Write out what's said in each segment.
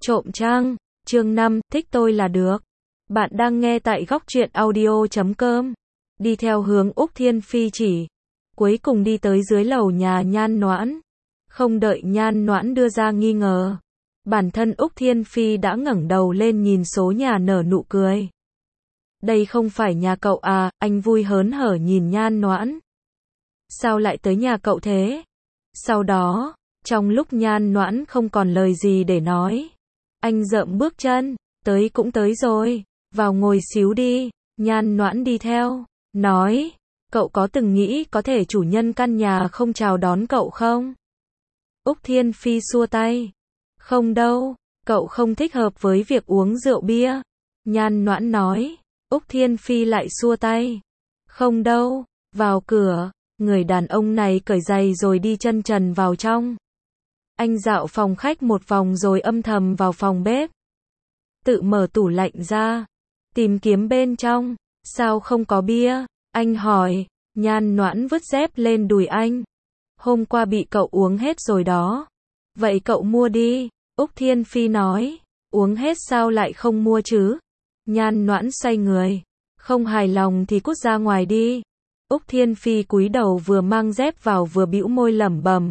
Trộm trăng, chương 5, thích tôi là được. Bạn đang nghe tại góc truyện audio.com. Đi theo hướng Úc Thiên Phi chỉ. Cuối cùng đi tới dưới lầu nhà Nhan Noãn. Không đợi Nhan Noãn đưa ra nghi ngờ. Bản thân Úc Thiên Phi đã ngẩng đầu lên nhìn số nhà nở nụ cười. Đây không phải nhà cậu à, anh vui hớn hở nhìn Nhan Noãn. Sao lại tới nhà cậu thế? Sau đó, trong lúc Nhan Noãn không còn lời gì để nói, anh dậm bước chân, tới cũng tới rồi, vào ngồi xíu đi. Nhan Noãn đi theo, nói, cậu có từng nghĩ có thể chủ nhân căn nhà không chào đón cậu không? Úc Thiên Phi xua tay, không đâu, cậu không thích hợp với việc uống rượu bia. Nhan Noãn nói, Úc Thiên Phi lại xua tay, không đâu, vào cửa. Người đàn ông này cởi giày rồi đi chân trần vào trong. Anh dạo phòng khách một vòng rồi âm thầm vào phòng bếp. Tự mở tủ lạnh ra, tìm kiếm bên trong, sao không có bia? Anh hỏi. Nhan Noãn vứt dép lên đùi anh. Hôm qua bị cậu uống hết rồi đó. Vậy cậu mua đi. Úc Thiên Phi nói. Uống hết sao lại không mua chứ? Nhan Noãn xoay người. Không hài lòng thì cút ra ngoài đi. Úc Thiên Phi cúi đầu vừa mang dép vào vừa bĩu môi lẩm bẩm.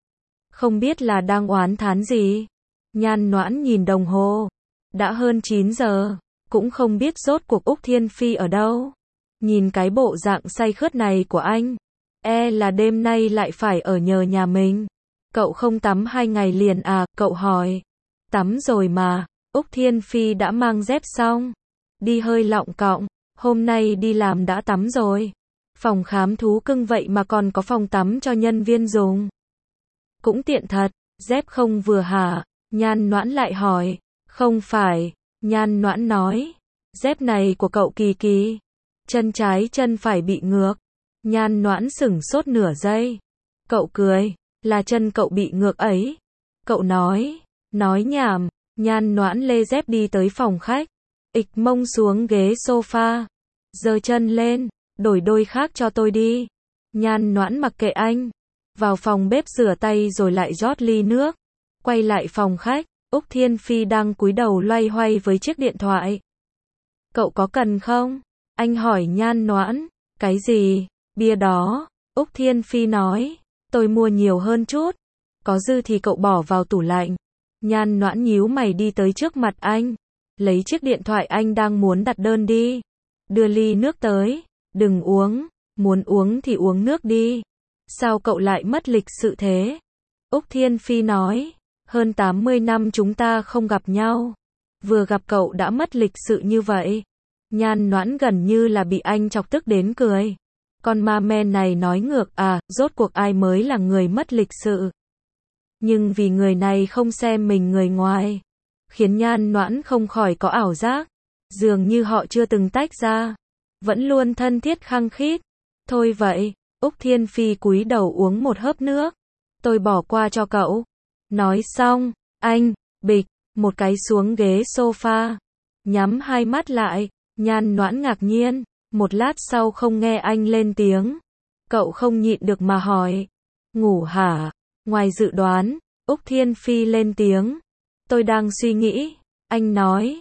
Không biết là đang oán thán gì. Nhan Noãn nhìn đồng hồ. Đã hơn 9 giờ. Cũng không biết rốt cuộc Úc Thiên Phi ở đâu. Nhìn cái bộ dạng say khướt này của anh. Là đêm nay lại phải ở nhờ nhà mình. Cậu không tắm 2 ngày liền à? Cậu hỏi. Tắm rồi mà. Úc Thiên Phi đã mang dép xong. Đi hơi lọng cọng. Hôm nay đi làm đã tắm rồi. Phòng khám thú cưng vậy mà còn có phòng tắm cho nhân viên dùng. Cũng tiện thật, dép không vừa hả? Nhan Noãn lại hỏi. Không phải, Nhan Noãn nói. Dép này của cậu kỳ kỳ. Chân trái chân phải bị ngược. Nhan Noãn sửng sốt nửa giây. Cậu cười, là chân cậu bị ngược ấy. Cậu nói nhảm. Nhan Noãn lê dép đi tới phòng khách. Ịch mông xuống ghế sofa. Giơ chân lên. Đổi đôi khác cho tôi đi. Nhan Noãn mặc kệ anh. Vào phòng bếp rửa tay rồi lại rót ly nước. Quay lại phòng khách. Úc Thiên Phi đang cúi đầu loay hoay với chiếc điện thoại. Cậu có cần không? Anh hỏi Nhan Noãn. Cái gì? Bia đó. Úc Thiên Phi nói. Tôi mua nhiều hơn chút. Có dư thì cậu bỏ vào tủ lạnh. Nhan Noãn nhíu mày đi tới trước mặt anh. Lấy chiếc điện thoại anh đang muốn đặt đơn đi. Đưa ly nước tới. Đừng uống, muốn uống thì uống nước đi. Sao cậu lại mất lịch sự thế? Úc Thiên Phi nói, hơn 80 năm chúng ta không gặp nhau. Vừa gặp cậu đã mất lịch sự như vậy. Nhan Noãn gần như là bị anh chọc tức đến cười. Con ma men này nói ngược à, rốt cuộc ai mới là người mất lịch sự. Nhưng vì người này không xem mình người ngoài, khiến Nhan Noãn không khỏi có ảo giác. Dường như họ chưa từng tách ra. Vẫn luôn thân thiết khăng khít. Thôi vậy, Úc Thiên Phi cúi đầu uống một hớp nước. Tôi bỏ qua cho cậu. Nói xong, anh, bịch, một cái xuống ghế sofa. Nhắm hai mắt lại, Nhan Noãn ngạc nhiên. Một lát sau không nghe anh lên tiếng. Cậu không nhịn được mà hỏi. Ngủ hả? Ngoài dự đoán, Úc Thiên Phi lên tiếng. Tôi đang suy nghĩ. Anh nói,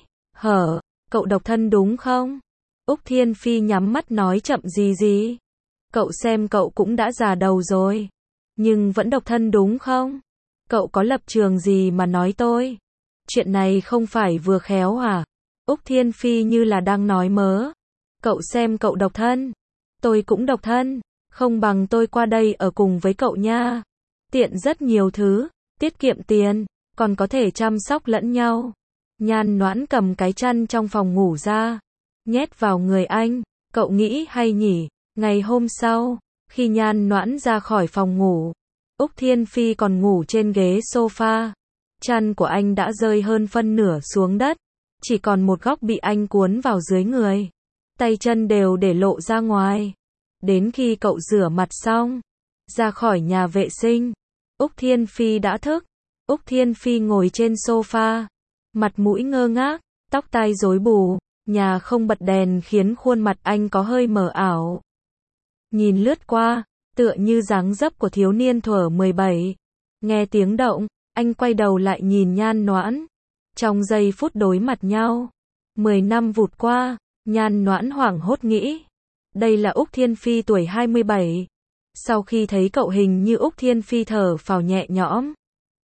cậu độc thân đúng không? Úc Thiên Phi nhắm mắt nói chậm gì. Cậu xem cậu cũng đã già đầu rồi. Nhưng vẫn độc thân đúng không? Cậu có lập trường gì mà nói tôi? Chuyện này không phải vừa khéo à? Úc Thiên Phi như là đang nói mớ. Cậu xem cậu độc thân. Tôi cũng độc thân. Không bằng tôi qua đây ở cùng với cậu nha. Tiện rất nhiều thứ. Tiết kiệm tiền. Còn có thể chăm sóc lẫn nhau. Nhan Noãn cầm cái chăn trong phòng ngủ ra. Nhét vào người anh. Cậu nghĩ hay nhỉ? Ngày hôm sau, khi Nhan Noãn ra khỏi phòng ngủ, Úc Thiên Phi còn ngủ trên ghế sofa. Chăn của anh đã rơi hơn phân nửa xuống đất. Chỉ còn một góc bị anh cuốn vào dưới người. Tay chân đều để lộ ra ngoài. Đến khi cậu rửa mặt xong, ra khỏi nhà vệ sinh, Úc Thiên Phi đã thức. Úc Thiên Phi ngồi trên sofa. Mặt mũi ngơ ngác, tóc tai rối bù. Nhà không bật đèn khiến khuôn mặt anh có hơi mờ ảo. Nhìn lướt qua, tựa như dáng dấp của thiếu niên thuở 17. Nghe tiếng động, anh quay đầu lại nhìn Nhan Noãn. Trong giây phút đối mặt nhau, 10 năm vụt qua, Nhan Noãn hoảng hốt nghĩ. Đây là Úc Thiên Phi tuổi 27. Sau khi thấy cậu hình như Úc Thiên Phi thở phào nhẹ nhõm.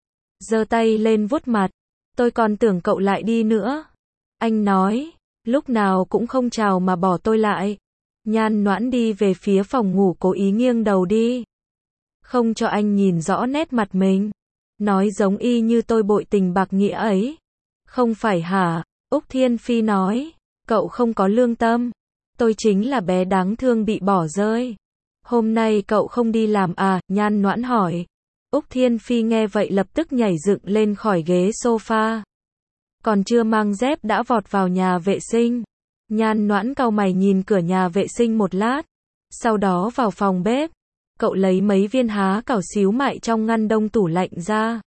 Giơ tay lên vuốt mặt. Tôi còn tưởng cậu lại đi nữa. Anh nói, lúc nào cũng không chào mà bỏ tôi lại. Nhan Noãn đi về phía phòng ngủ cố ý nghiêng đầu đi. Không cho anh nhìn rõ nét mặt mình. Nói giống y như tôi bội tình bạc nghĩa ấy. Không phải hả? Úc Thiên Phi nói, cậu không có lương tâm. Tôi chính là bé đáng thương bị bỏ rơi. Hôm nay cậu không đi làm à? Nhan Noãn hỏi. Úc Thiên Phi nghe vậy lập tức nhảy dựng lên khỏi ghế sofa. Còn chưa mang dép đã vọt vào nhà vệ sinh. Nhan Noãn cau mày nhìn cửa nhà vệ sinh một lát. Sau đó vào phòng bếp. Cậu lấy mấy viên há cảo xíu mại trong ngăn đông tủ lạnh ra.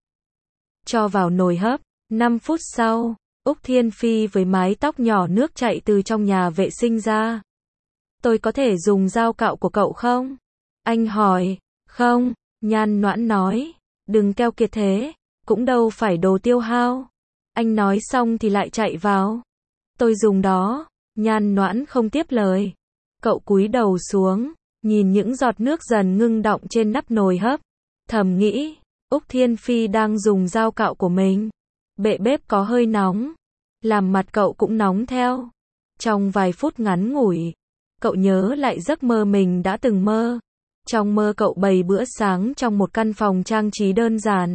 Cho vào nồi hấp. 5 phút sau, Úc Thiên Phi với mái tóc nhỏ nước chạy từ trong nhà vệ sinh ra. Tôi có thể dùng dao cạo của cậu không? Anh hỏi. Không, Nhan Noãn nói. Đừng keo kiệt thế, cũng đâu phải đồ tiêu hao. Anh nói xong thì lại chạy vào. Tôi dùng đó. Nhan Noãn không tiếp lời. Cậu cúi đầu xuống, nhìn những giọt nước dần ngưng đọng trên nắp nồi hấp. Thầm nghĩ, Úc Thiên Phi đang dùng dao cạo của mình. Bệ bếp có hơi nóng. Làm mặt cậu cũng nóng theo. Trong vài phút ngắn ngủi, cậu nhớ lại giấc mơ mình đã từng mơ. Trong mơ cậu bày bữa sáng trong một căn phòng trang trí đơn giản.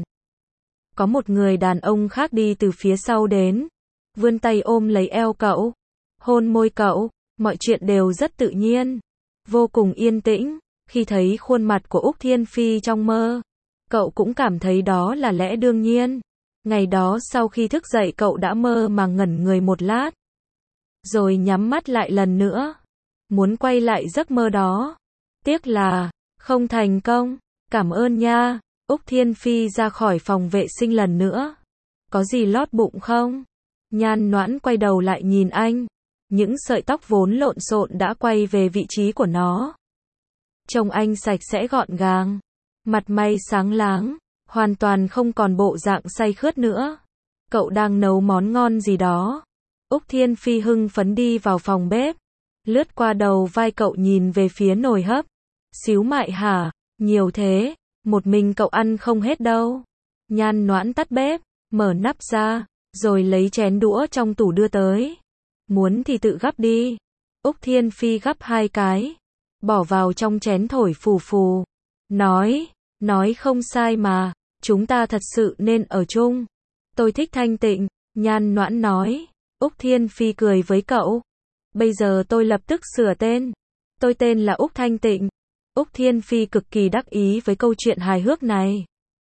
Có một người đàn ông khác đi từ phía sau đến, vươn tay ôm lấy eo cậu, hôn môi cậu, mọi chuyện đều rất tự nhiên, vô cùng yên tĩnh. Khi thấy khuôn mặt của Úc Thiên Phi trong mơ, cậu cũng cảm thấy đó là lẽ đương nhiên. Ngày đó sau khi thức dậy cậu đã mơ màng ngẩn người một lát, rồi nhắm mắt lại lần nữa, muốn quay lại giấc mơ đó. Tiếc là không thành công. Cảm ơn nha. Úc Thiên Phi ra khỏi phòng vệ sinh lần nữa. Có gì lót bụng không? Nhan Noãn quay đầu lại nhìn anh. Những sợi tóc vốn lộn xộn đã quay về vị trí của nó. Trông anh sạch sẽ gọn gàng, mặt mày sáng láng, hoàn toàn không còn bộ dạng say khướt nữa. Cậu đang nấu món ngon gì đó. Úc Thiên Phi hưng phấn đi vào phòng bếp, lướt qua đầu vai cậu nhìn về phía nồi hấp. Xíu mại hả? Nhiều thế, một mình cậu ăn không hết đâu. Nhan Noãn tắt bếp, mở nắp ra, rồi lấy chén đũa trong tủ đưa tới. Muốn thì tự gắp đi. Úc Thiên Phi gắp 2 cái, bỏ vào trong chén thổi phù phù. Nói không sai mà, chúng ta thật sự nên ở chung. Tôi thích thanh tịnh, Nhan Noãn nói. Úc Thiên Phi cười với cậu. Bây giờ tôi lập tức sửa tên. Tôi tên là Úc Thanh Tịnh. Úc Thiên Phi cực kỳ đắc ý với câu chuyện hài hước này.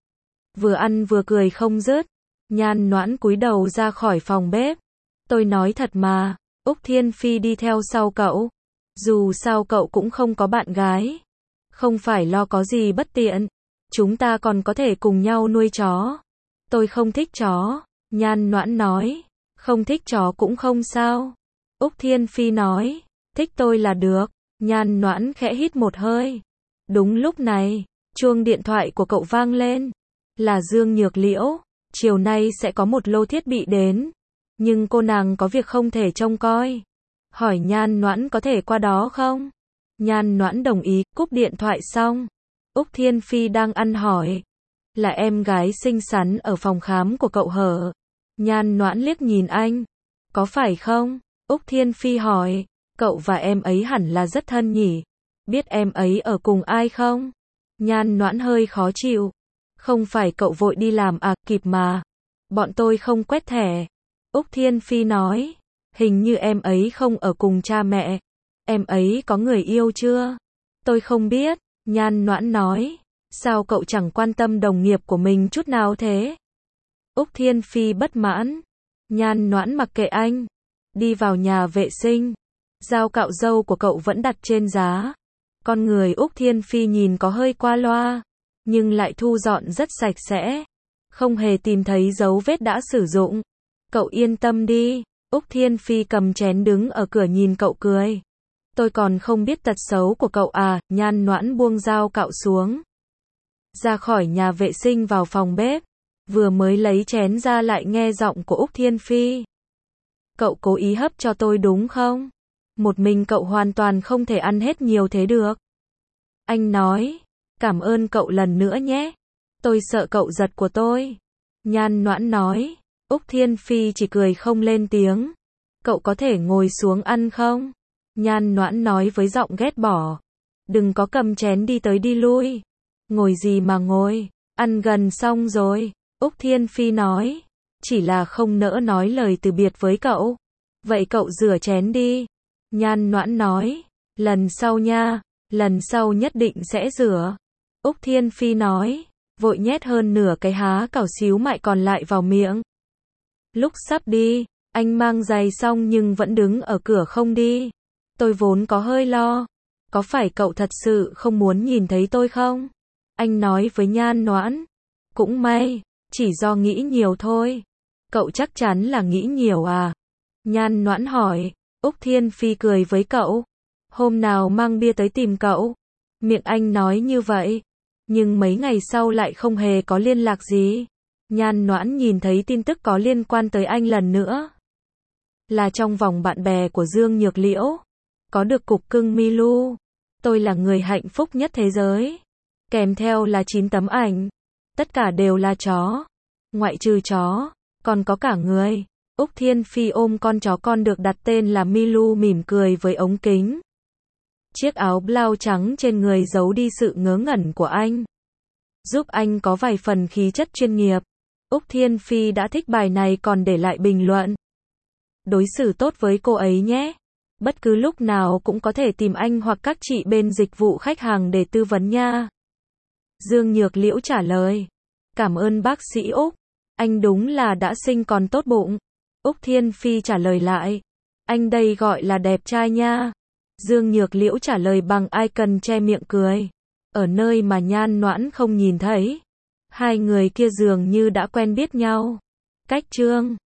Vừa ăn vừa cười không dứt. Nhan Noãn cúi đầu ra khỏi phòng bếp. Tôi nói thật mà. Úc Thiên Phi đi theo sau cậu. Dù sao cậu cũng không có bạn gái. Không phải lo có gì bất tiện. Chúng ta còn có thể cùng nhau nuôi chó. Tôi không thích chó. Nhan Noãn nói. Không thích chó cũng không sao. Úc Thiên Phi nói. Thích tôi là được. Nhan Noãn khẽ hít một hơi. Đúng lúc này, chuông điện thoại của cậu vang lên. Là Dương Nhược Liễu. Chiều nay sẽ có một lô thiết bị đến. Nhưng cô nàng có việc không thể trông coi. Hỏi Nhan Noãn có thể qua đó không? Nhan Noãn đồng ý, cúp điện thoại xong. Úc Thiên Phi đang ăn hỏi. Là em gái xinh xắn ở phòng khám của cậu hở? Nhan Noãn liếc nhìn anh. Có phải không? Úc Thiên Phi hỏi. Cậu và em ấy hẳn là rất thân nhỉ? Biết em ấy ở cùng ai không? Nhan Noãn hơi khó chịu. Không phải cậu vội đi làm à, kịp mà. Bọn tôi không quét thẻ. Úc Thiên Phi nói. Hình như em ấy không ở cùng cha mẹ. Em ấy có người yêu chưa? Tôi không biết. Nhan Noãn nói. Sao cậu chẳng quan tâm đồng nghiệp của mình chút nào thế? Úc Thiên Phi bất mãn. Nhan Noãn mặc kệ anh. Đi vào nhà vệ sinh. Dao cạo râu của cậu vẫn đặt trên giá. Con người Úc Thiên Phi nhìn có hơi qua loa, nhưng lại thu dọn rất sạch sẽ. Không hề tìm thấy dấu vết đã sử dụng. Cậu yên tâm đi. Úc Thiên Phi cầm chén đứng ở cửa nhìn cậu cười. Tôi còn không biết tật xấu của cậu à. Nhan Noãn buông dao cạo xuống. Ra khỏi nhà vệ sinh vào phòng bếp. Vừa mới lấy chén ra lại nghe giọng của Úc Thiên Phi. Cậu cố ý hấp cho tôi đúng không? Một mình cậu hoàn toàn không thể ăn hết nhiều thế được. Anh nói, cảm ơn cậu lần nữa nhé. Tôi sợ cậu giật của tôi. Nhan Noãn nói, Úc Thiên Phi chỉ cười không lên tiếng. Cậu có thể ngồi xuống ăn không? Nhan Noãn nói với giọng ghét bỏ. Đừng có cầm chén đi tới đi lui. Ngồi gì mà ngồi, ăn gần xong rồi. Úc Thiên Phi nói, chỉ là không nỡ nói lời từ biệt với cậu. Vậy cậu rửa chén đi. Nhan Noãn nói, lần sau nha, lần sau nhất định sẽ rửa. Úc Thiên Phi nói, vội nhét hơn nửa cái há cảo xíu mại còn lại vào miệng. Lúc sắp đi, anh mang giày xong nhưng vẫn đứng ở cửa không đi. Tôi vốn có hơi lo. Có phải cậu thật sự không muốn nhìn thấy tôi không? Anh nói với Nhan Noãn. Cũng may, chỉ do nghĩ nhiều thôi. Cậu chắc chắn là nghĩ nhiều à? Nhan Noãn hỏi. Úc Thiên Phi cười với cậu. Hôm nào mang bia tới tìm cậu. Miệng anh nói như vậy. Nhưng mấy ngày sau lại không hề có liên lạc gì. Nhan Noãn nhìn thấy tin tức có liên quan tới anh lần nữa. Là trong vòng bạn bè của Dương Nhược Liễu. Có được cục cưng Milu. Tôi là người hạnh phúc nhất thế giới. Kèm theo là 9 tấm ảnh. Tất cả đều là chó. Ngoại trừ chó, còn có cả người. Úc Thiên Phi ôm con chó con được đặt tên là Milu mỉm cười với ống kính. Chiếc áo blau trắng trên người giấu đi sự ngớ ngẩn của anh. Giúp anh có vài phần khí chất chuyên nghiệp. Úc Thiên Phi đã thích bài này còn để lại bình luận. Đối xử tốt với cô ấy nhé. Bất cứ lúc nào cũng có thể tìm anh hoặc các chị bên dịch vụ khách hàng để tư vấn nha. Dương Nhược Liễu trả lời. Cảm ơn bác sĩ Úc. Anh đúng là đã sinh còn tốt bụng. Úc Thiên Phi trả lời lại. Anh đây gọi là đẹp trai nha. Dương Nhược Liễu trả lời bằng icon che miệng cười. Ở nơi mà Nhan Noãn không nhìn thấy. Hai người kia dường như đã quen biết nhau. Cách chương